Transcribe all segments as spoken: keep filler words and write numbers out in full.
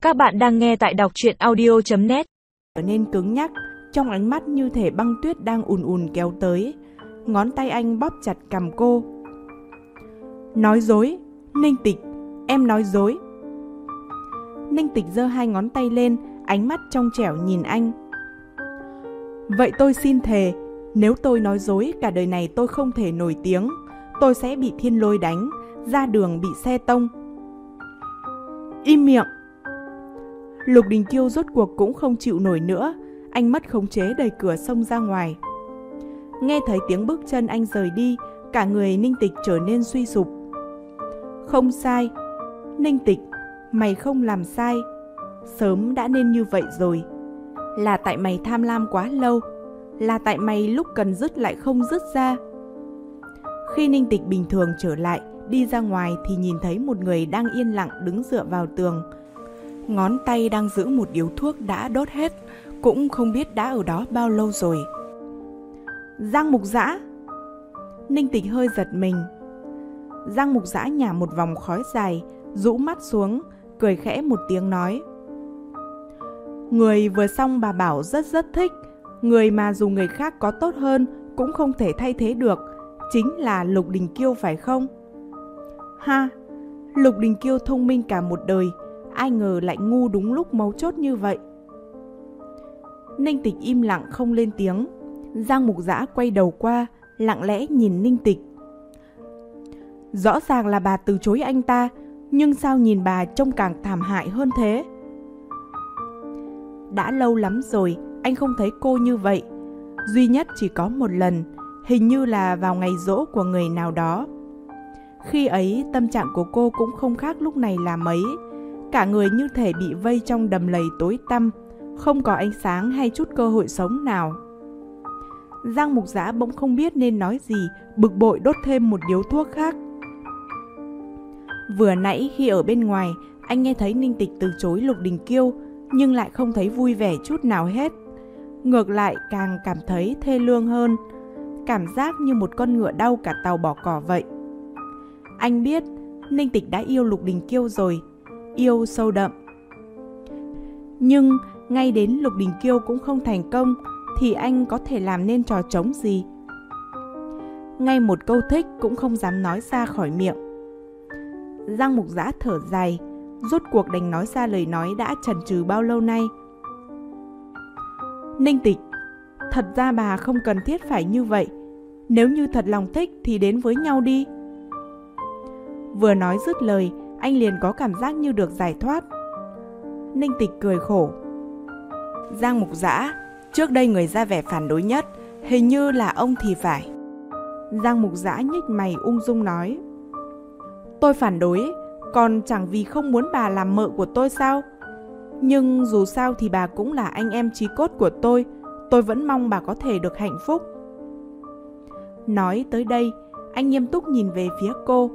Các bạn đang nghe tại đọc truyện audio chấm net. Trở nên cứng nhắc, trong ánh mắt như thể băng tuyết đang ùn ùn kéo tới. Ngón tay anh bóp chặt cằm cô. Nói dối, Ninh Tịch, em nói dối. Ninh Tịch giơ hai ngón tay lên, ánh mắt trong trẻo nhìn anh. Vậy tôi xin thề, nếu tôi nói dối cả đời này tôi không thể nổi tiếng, tôi sẽ bị thiên lôi đánh, ra đường bị xe tông. Im miệng! Lục Đình Kiêu rốt cuộc cũng không chịu nổi nữa, anh mất khống chế đẩy cửa xông ra ngoài. Nghe thấy tiếng bước chân anh rời đi, cả người Ninh Tịch trở nên suy sụp. Không sai, Ninh Tịch, mày không làm sai, sớm đã nên như vậy rồi. Là tại mày tham lam quá lâu, là tại mày lúc cần dứt lại không dứt ra. Khi Ninh Tịch bình thường trở lại, đi ra ngoài thì nhìn thấy một người đang yên lặng đứng dựa vào tường. Ngón tay đang giữ một điếu thuốc đã đốt hết, cũng không biết đã ở đó bao lâu rồi. Giang Mục Dã! Ninh Tịch hơi giật mình. Giang Mục Dã nhả một vòng khói dài, rũ mắt xuống, cười khẽ một tiếng nói. Người vừa xong bà bảo rất rất thích, người mà dù người khác có tốt hơn cũng không thể thay thế được, chính là Lục Đình Kiêu phải không? Ha! Lục Đình Kiêu thông minh cả một đời, ai ngờ lại ngu đúng lúc mấu chốt như vậy. Ninh Tịch im lặng không lên tiếng. Giang Mục Dã quay đầu qua, lặng lẽ nhìn Ninh Tịch. Rõ ràng là bà từ chối anh ta, nhưng sao nhìn bà trông càng thảm hại hơn thế? Đã lâu lắm rồi, anh không thấy cô như vậy. Duy nhất chỉ có một lần, hình như là vào ngày giỗ của người nào đó. Khi ấy, tâm trạng của cô cũng không khác lúc này là mấy. Cả người như thể bị vây trong đầm lầy tối tăm, không có ánh sáng hay chút cơ hội sống nào. Giang Mục Dã bỗng không biết nên nói gì, bực bội đốt thêm một điếu thuốc khác. Vừa nãy khi ở bên ngoài, anh nghe thấy Ninh Tịch từ chối Lục Đình Kiêu, nhưng lại không thấy vui vẻ chút nào hết. Ngược lại càng cảm thấy thê lương hơn, cảm giác như một con ngựa đau cả tàu bỏ cỏ vậy. Anh biết Ninh Tịch đã yêu Lục Đình Kiêu rồi, yêu sâu đậm. Nhưng ngay đến Lục Đình Kiêu cũng không thành công, thì anh có thể làm nên trò trống gì? Ngay một câu thích cũng không dám nói ra khỏi miệng. Giang Mục Dã thở dài, rốt cuộc đành nói ra lời nói đã chần chừ bao lâu nay. Ninh Tịch, thật ra bà không cần thiết phải như vậy. Nếu như thật lòng thích thì đến với nhau đi. Vừa nói dứt lời, anh liền có cảm giác như được giải thoát. Ninh Tịch cười khổ. Giang Mục Dã, trước đây người ra vẻ phản đối nhất, hình như là ông thì phải. Giang Mục Dã nhếch mày ung dung nói. Tôi phản đối, còn chẳng vì không muốn bà làm mợ của tôi sao? Nhưng dù sao thì bà cũng là anh em chí cốt của tôi, tôi vẫn mong bà có thể được hạnh phúc. Nói tới đây, anh nghiêm túc nhìn về phía cô.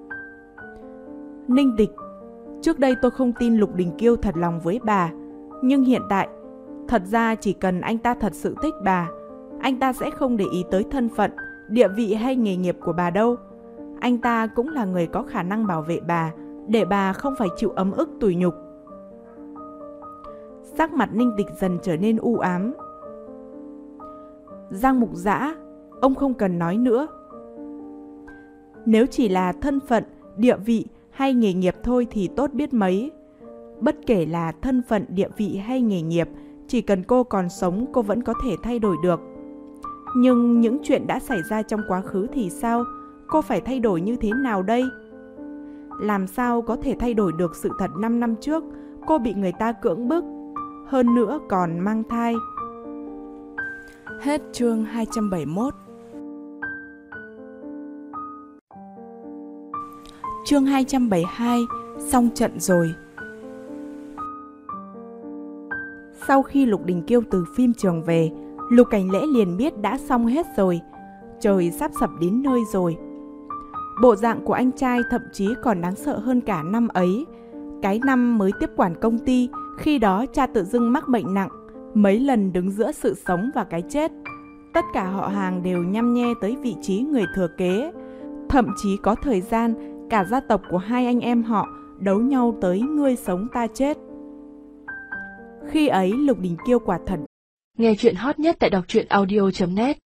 Ninh Tịch, trước đây tôi không tin Lục Đình Kiêu thật lòng với bà, nhưng hiện tại, thật ra chỉ cần anh ta thật sự thích bà, anh ta sẽ không để ý tới thân phận, địa vị hay nghề nghiệp của bà đâu. Anh ta cũng là người có khả năng bảo vệ bà, để bà không phải chịu ấm ức tủi nhục. Sắc mặt Ninh Tịch dần trở nên u ám. Giang Mục Dã, ông không cần nói nữa. Nếu chỉ là thân phận, địa vị hay nghề nghiệp thôi thì tốt biết mấy. Bất kể là thân phận, địa vị hay nghề nghiệp, chỉ cần cô còn sống cô vẫn có thể thay đổi được. Nhưng những chuyện đã xảy ra trong quá khứ thì sao? Cô phải thay đổi như thế nào đây? Làm sao có thể thay đổi được sự thật năm năm trước cô bị người ta cưỡng bức, hơn nữa còn mang thai. Hết chương hai trăm bảy mươi mốt. Chương hai trăm bảy mươi hai, xong trận rồi. Sau khi Lục Đình Kiêu từ phim trường về, Lục Cảnh Lễ liền biết đã xong hết rồi, trời sắp sập đến nơi rồi. Bộ dạng của anh trai thậm chí còn đáng sợ hơn cả năm ấy. Cái năm mới tiếp quản công ty, khi đó cha tự dưng mắc bệnh nặng, mấy lần đứng giữa sự sống và cái chết. Tất cả họ hàng đều nhăm nhe tới vị trí người thừa kế. Thậm chí có thời gian, cả gia tộc của hai anh em họ đấu nhau tới ngươi sống ta chết. Khi ấy Lục Đình Kiêu quả thật Nghe chuyện hot nhất tại đọc truyện audio chấm net.